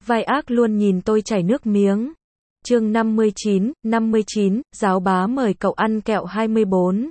Vai ác luôn nhìn tôi chảy nước miếng. Chương 59, giáo bá mời cậu ăn kẹo 24.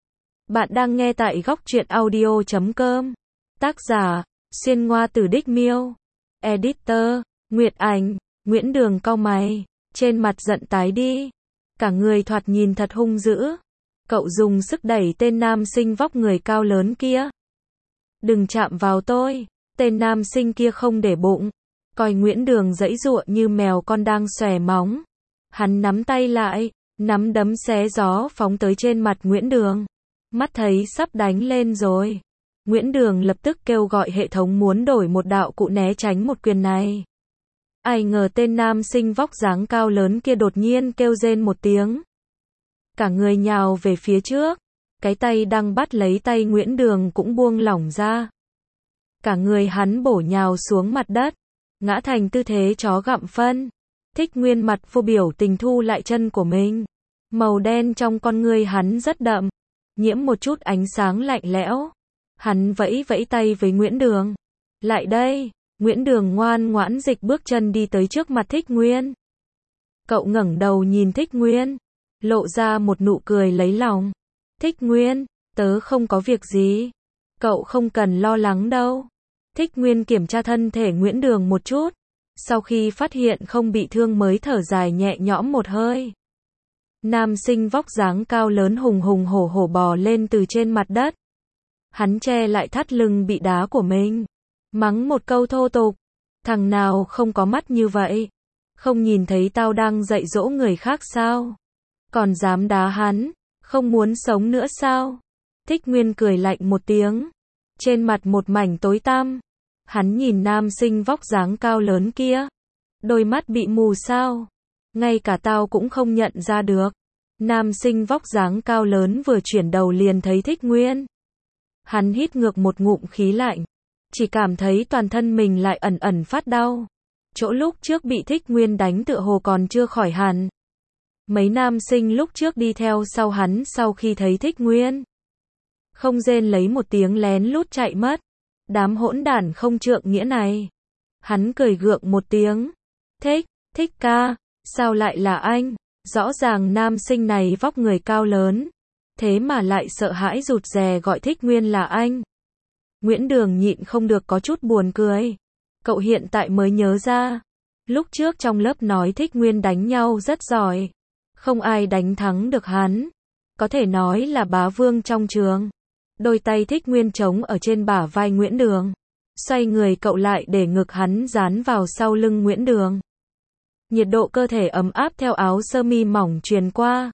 Bạn đang nghe tại góc truyện audio.com. Tác giả, Xuyên Ngoa Tử Đích Miêu. Editor, Nguyệt Ảnh. Nguyễn Đường cau mày, trên mặt giận tái đi. Cả người thoạt nhìn thật hung dữ. Cậu dùng sức đẩy tên nam sinh vóc người cao lớn kia. Đừng chạm vào tôi. Tên nam sinh kia không để bụng. Coi Nguyễn Đường giãy giụa như mèo con đang xòe móng. Hắn nắm tay lại, nắm đấm xé gió phóng tới trên mặt Nguyễn Đường. Mắt thấy sắp đánh lên rồi. Nguyễn Đường lập tức kêu gọi hệ thống muốn đổi một đạo cụ né tránh một quyền này. Ai ngờ tên nam sinh vóc dáng cao lớn kia đột nhiên kêu rên một tiếng. Cả người nhào về phía trước. Cái tay đang bắt lấy tay Nguyễn Đường cũng buông lỏng ra. Cả người hắn bổ nhào xuống mặt đất. Ngã thành tư thế chó gặm phân. Thích Nguyên mặt vô biểu tình thu lại chân của mình. Màu đen trong con ngươi hắn rất đậm. Nhiễm một chút ánh sáng lạnh lẽo. Hắn vẫy vẫy tay với Nguyễn Đường. Lại đây. Nguyễn Đường ngoan ngoãn dịch bước chân đi tới trước mặt Thích Nguyên. Cậu ngẩng đầu nhìn Thích Nguyên. Lộ ra một nụ cười lấy lòng. Thích Nguyên, tớ không có việc gì. Cậu không cần lo lắng đâu. Thích Nguyên kiểm tra thân thể Nguyễn Đường một chút. Sau khi phát hiện không bị thương mới thở dài nhẹ nhõm một hơi. Nam sinh vóc dáng cao lớn hùng hùng hổ hổ bò lên từ trên mặt đất. Hắn che lại thắt lưng bị đá của mình. Mắng một câu thô tục. Thằng nào không có mắt như vậy? Không nhìn thấy tao đang dạy dỗ người khác sao? Còn dám đá hắn? Không muốn sống nữa sao? Thích Nguyên cười lạnh một tiếng. Trên mặt một mảnh tối tăm. Hắn nhìn nam sinh vóc dáng cao lớn kia. Đôi mắt bị mù sao? Ngay cả tao cũng không nhận ra được. Nam sinh vóc dáng cao lớn vừa chuyển đầu liền thấy Thích Nguyên. Hắn hít ngược một ngụm khí lạnh. Chỉ cảm thấy toàn thân mình lại ẩn ẩn phát đau. Chỗ lúc trước bị Thích Nguyên đánh tựa hồ còn chưa khỏi hẳn. Mấy nam sinh lúc trước đi theo sau hắn sau khi thấy Thích Nguyên. Không rên lấy một tiếng lén lút chạy mất. Đám hỗn đản không trượng nghĩa này. Hắn cười gượng một tiếng. Thích ca, sao lại là anh? Rõ ràng nam sinh này vóc người cao lớn. Thế mà lại sợ hãi rụt rè gọi Thích Nguyên là anh. Nguyễn Đường nhịn không được có chút buồn cười. Cậu hiện tại mới nhớ ra. Lúc trước trong lớp nói Thích Nguyên đánh nhau rất giỏi. Không ai đánh thắng được hắn. Có thể nói là bá vương trong trường. Đôi tay Thích Nguyên trống ở trên bả vai Nguyễn Đường. Xoay người cậu lại để ngực hắn dán vào sau lưng Nguyễn Đường. Nhiệt độ cơ thể ấm áp theo áo sơ mi mỏng truyền qua.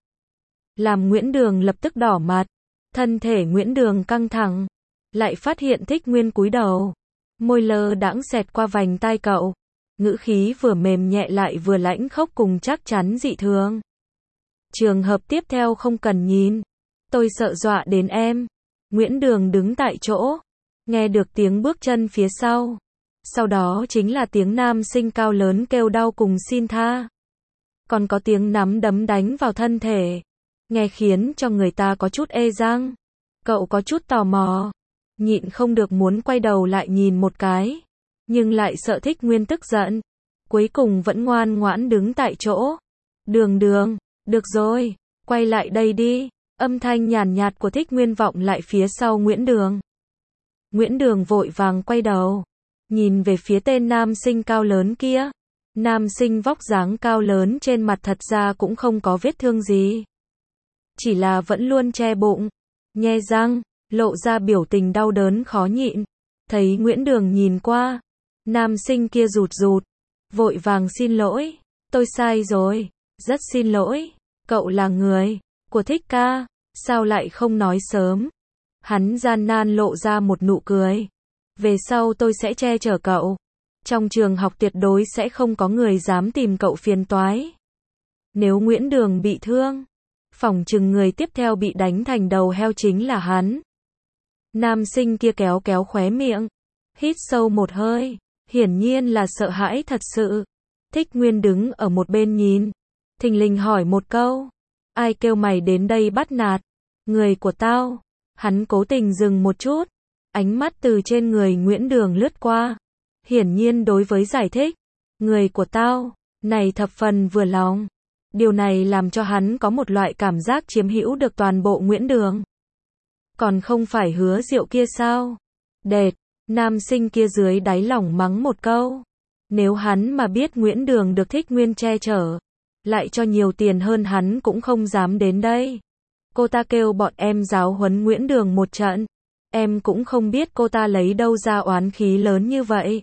Làm Nguyễn Đường lập tức đỏ mặt. Thân thể Nguyễn Đường căng thẳng. Lại phát hiện Thích Nguyên cúi đầu. Môi lơ đãng xẹt qua vành tai cậu. Ngữ khí vừa mềm nhẹ lại vừa lãnh khốc cùng chắc chắn dị thường. Trường hợp tiếp theo không cần nhìn. Tôi sợ dọa đến em. Nguyễn Đường đứng tại chỗ. Nghe được tiếng bước chân phía sau. Sau đó chính là tiếng nam sinh cao lớn kêu đau cùng xin tha. Còn có tiếng nắm đấm đánh vào thân thể. Nghe khiến cho người ta có chút ê răng. Cậu có chút tò mò. Nhịn không được muốn quay đầu lại nhìn một cái. Nhưng lại sợ Thích Nguyên tức giận. Cuối cùng vẫn ngoan ngoãn đứng tại chỗ. Đường, được rồi, quay lại đây đi. Âm thanh nhàn nhạt của Thích Nguyên vọng lại phía sau Nguyễn Đường. Nguyễn Đường vội vàng quay đầu. Nhìn về phía tên nam sinh cao lớn kia. Nam sinh vóc dáng cao lớn trên mặt thật ra cũng không có vết thương gì. Chỉ là vẫn luôn che bụng. Nhe răng, lộ ra biểu tình đau đớn khó nhịn. Thấy Nguyễn Đường nhìn qua. Nam sinh kia rụt rụt. Vội vàng xin lỗi. Tôi sai rồi. Rất xin lỗi. Cậu là người của Thích ca. Sao lại không nói sớm? Hắn gian nan lộ ra một nụ cười. Về sau tôi sẽ che chở cậu. Trong trường học tuyệt đối sẽ không có người dám tìm cậu phiền toái. Nếu Nguyễn Đường bị thương, phỏng chừng người tiếp theo bị đánh thành đầu heo chính là hắn. Nam sinh kia kéo kéo khóe miệng. Hít sâu một hơi. Hiển nhiên là sợ hãi thật sự. Thích Nguyên đứng ở một bên nhìn. Thình lình hỏi một câu. Ai kêu mày đến đây bắt nạt? Người của tao. Hắn cố tình dừng một chút. Ánh mắt từ trên người Nguyễn Đường lướt qua. Hiển nhiên đối với giải thích. Người của tao, này thập phần vừa lòng. Điều này làm cho hắn có một loại cảm giác chiếm hữu được toàn bộ Nguyễn Đường. Còn không phải Hứa Diệu kia sao? Đệt, nam sinh kia dưới đáy lòng mắng một câu. Nếu hắn mà biết Nguyễn Đường được Thích Nguyên che chở, lại cho nhiều tiền hơn hắn cũng không dám đến đây. Cô ta kêu bọn em giáo huấn Nguyễn Đường một trận. Em cũng không biết cô ta lấy đâu ra oán khí lớn như vậy.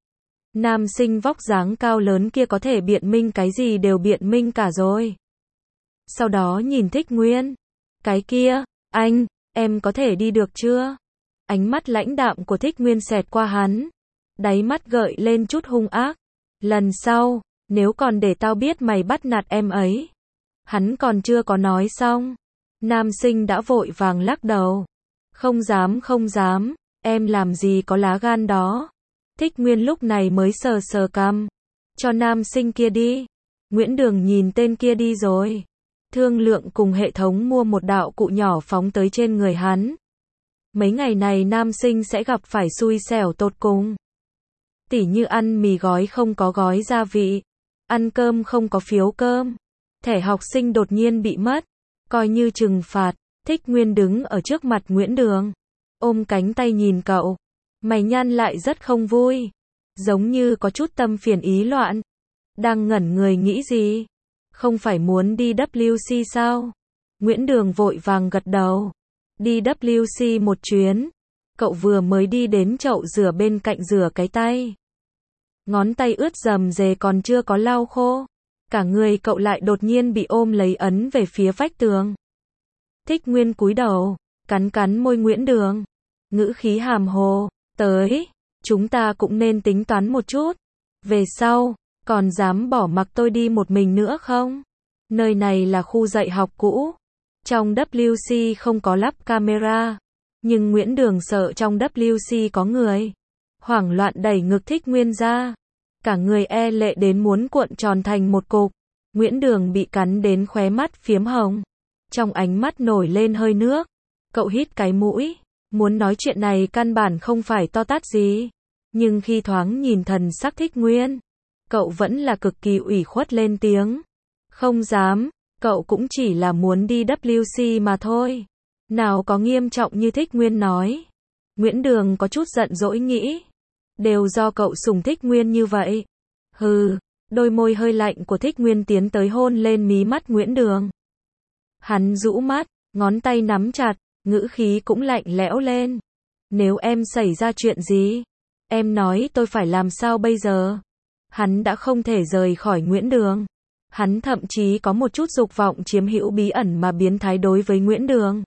Nam sinh vóc dáng cao lớn kia có thể biện minh cái gì đều biện minh cả rồi. Sau đó nhìn Thích Nguyên. Cái kia, anh, em có thể đi được chưa? Ánh mắt lãnh đạm của Thích Nguyên xẹt qua hắn. Đáy mắt gợi lên chút hung ác. Lần sau, nếu còn để tao biết mày bắt nạt em ấy. Hắn còn chưa có nói xong. Nam sinh đã vội vàng lắc đầu. Không dám không dám, em làm gì có lá gan đó. Thích Nguyên lúc này mới sờ sờ cằm. Cho nam sinh kia đi. Nguyễn Đường nhìn tên kia đi rồi. Thương lượng cùng hệ thống mua một đạo cụ nhỏ phóng tới trên người hắn. Mấy ngày này nam sinh sẽ gặp phải xui xẻo tột cùng. Tỉ như ăn mì gói không có gói gia vị. Ăn cơm không có phiếu cơm. Thẻ học sinh đột nhiên bị mất. Coi như trừng phạt. Thích Nguyên đứng ở trước mặt Nguyễn Đường. Ôm cánh tay nhìn cậu. Mày nhăn lại rất không vui. Giống như có chút tâm phiền ý loạn. Đang ngẩn người nghĩ gì? Không phải muốn đi WC sao? Nguyễn Đường vội vàng gật đầu. Đi WC một chuyến. Cậu vừa mới đi đến chậu rửa bên cạnh rửa cái tay. Ngón tay ướt rầm rề còn chưa có lau khô. Cả người cậu lại đột nhiên bị ôm lấy ấn về phía vách tường. Thích Nguyên cúi đầu, cắn cắn môi Nguyễn Đường. Ngữ khí hàm hồ, tới, chúng ta cũng nên tính toán một chút. Về sau, còn dám bỏ mặc tôi đi một mình nữa không? Nơi này là khu dạy học cũ. Trong WC không có lắp camera. Nhưng Nguyễn Đường sợ trong WC có người. Hoảng loạn đẩy ngực Thích Nguyên ra. Cả người e lệ đến muốn cuộn tròn thành một cục. Nguyễn Đường bị cắn đến khóe mắt phiếm hồng. Trong ánh mắt nổi lên hơi nước. Cậu hít cái mũi. Muốn nói chuyện này căn bản không phải to tát gì. Nhưng khi thoáng nhìn thần sắc Thích Nguyên, cậu vẫn là cực kỳ ủy khuất lên tiếng. Không dám, cậu cũng chỉ là muốn đi WC mà thôi. Nào có nghiêm trọng như Thích Nguyên nói. Nguyễn Đường có chút giận dỗi nghĩ. Đều do cậu sủng Thích Nguyên như vậy. Hừ, đôi môi hơi lạnh của Thích Nguyên tiến tới hôn lên mí mắt Nguyễn Đường. Hắn rũ mắt, ngón tay nắm chặt, ngữ khí cũng lạnh lẽo lên. Nếu em xảy ra chuyện gì, em nói tôi phải làm sao bây giờ? Hắn đã không thể rời khỏi Nguyễn Đường. Hắn thậm chí có một chút dục vọng chiếm hữu bí ẩn mà biến thái đối với Nguyễn Đường.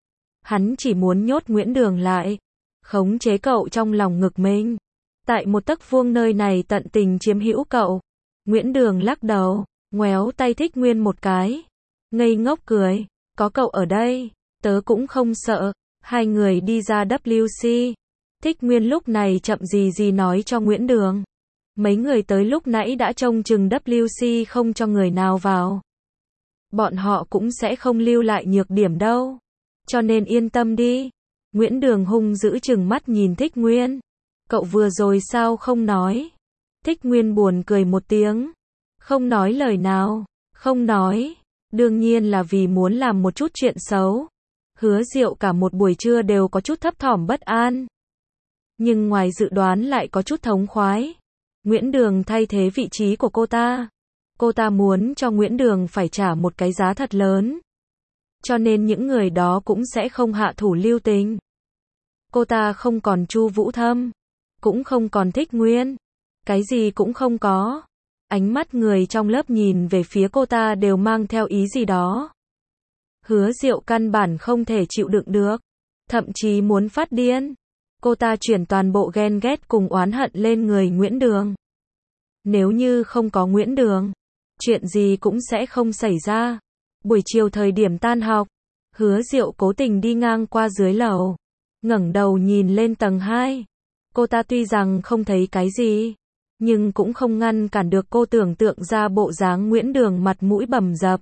Hắn chỉ muốn nhốt Nguyễn Đường lại, khống chế cậu trong lòng ngực mình. Tại một tấc vuông nơi này tận tình chiếm hữu cậu. Nguyễn Đường lắc đầu, ngoéo tay Thích Nguyên một cái. Ngây ngốc cười, có cậu ở đây, tớ cũng không sợ. Hai người đi ra WC. Thích Nguyên lúc này chậm gì gì nói cho Nguyễn Đường. Mấy người tới lúc nãy đã trông chừng WC không cho người nào vào. Bọn họ cũng sẽ không lưu lại nhược điểm đâu. Cho nên yên tâm đi. Nguyễn Đường hung dữ chừng mắt nhìn Thích Nguyên. Cậu vừa rồi sao không nói? Thích Nguyên buồn cười một tiếng. Không nói lời nào. Không nói. Đương nhiên là vì muốn làm một chút chuyện xấu. Hứa Diệu cả một buổi trưa đều có chút thấp thỏm bất an. Nhưng ngoài dự đoán lại có chút thống khoái. Nguyễn Đường thay thế vị trí của cô ta. Cô ta muốn cho Nguyễn Đường phải trả một cái giá thật lớn. Cho nên những người đó cũng sẽ không hạ thủ lưu tình. Cô ta không còn Chu Vũ Thâm. Cũng không còn Thích Nguyên. Cái gì cũng không có. Ánh mắt người trong lớp nhìn về phía cô ta đều mang theo ý gì đó. Hứa Diệu căn bản không thể chịu đựng được. Thậm chí muốn phát điên. Cô ta chuyển toàn bộ ghen ghét cùng oán hận lên người Nguyễn Đường. Nếu như không có Nguyễn Đường, chuyện gì cũng sẽ không xảy ra. Buổi chiều thời điểm tan học, Hứa Diệu cố tình đi ngang qua dưới lầu. Ngẩng đầu nhìn lên tầng 2. Cô ta tuy rằng không thấy cái gì, nhưng cũng không ngăn cản được cô tưởng tượng ra bộ dáng Nguyễn Đường mặt mũi bầm dập.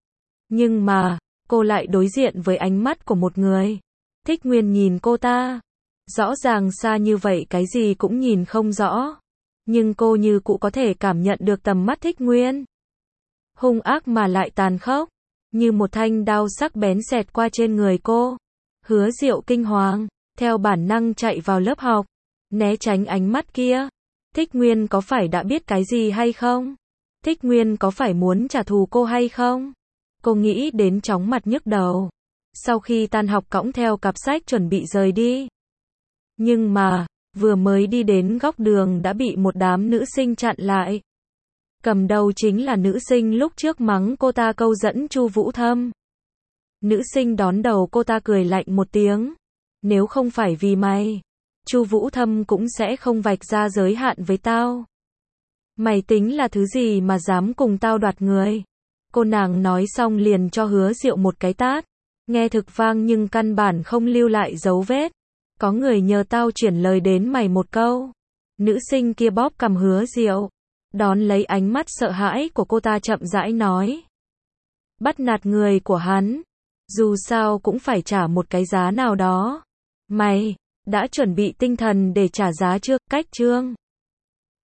Nhưng mà, cô lại đối diện với ánh mắt của một người. Thích Nguyên nhìn cô ta. Rõ ràng xa như vậy cái gì cũng nhìn không rõ. Nhưng cô như cụ có thể cảm nhận được tầm mắt Thích Nguyên. Hung ác mà lại tàn khốc, như một thanh đao sắc bén xẹt qua trên người cô. Hứa Diệu kinh hoàng, theo bản năng chạy vào lớp học, né tránh ánh mắt kia. Thích Nguyên có phải đã biết cái gì hay không? Thích Nguyên có phải muốn trả thù cô hay không? Cô nghĩ đến chóng mặt nhức đầu. Sau khi tan học cõng theo cặp sách chuẩn bị rời đi. Nhưng mà, vừa mới đi đến góc đường đã bị một đám nữ sinh chặn lại. Cầm đầu chính là nữ sinh lúc trước mắng cô ta câu dẫn Chu Vũ Thâm. Nữ sinh đón đầu cô ta cười lạnh một tiếng. Nếu không phải vì mày, Chu Vũ Thâm cũng sẽ không vạch ra giới hạn với tao. Mày tính là thứ gì mà dám cùng tao đoạt người? Cô nàng nói xong liền cho Hứa Diệu một cái tát. Nghe thực vang nhưng căn bản không lưu lại dấu vết. Có người nhờ tao chuyển lời đến mày một câu. Nữ sinh kia bóp cằm Hứa Diệu, đón lấy ánh mắt sợ hãi của cô ta chậm rãi nói. Bắt nạt người của hắn, dù sao cũng phải trả một cái giá nào đó. Mày đã chuẩn bị tinh thần để trả giá chưa? Cách chương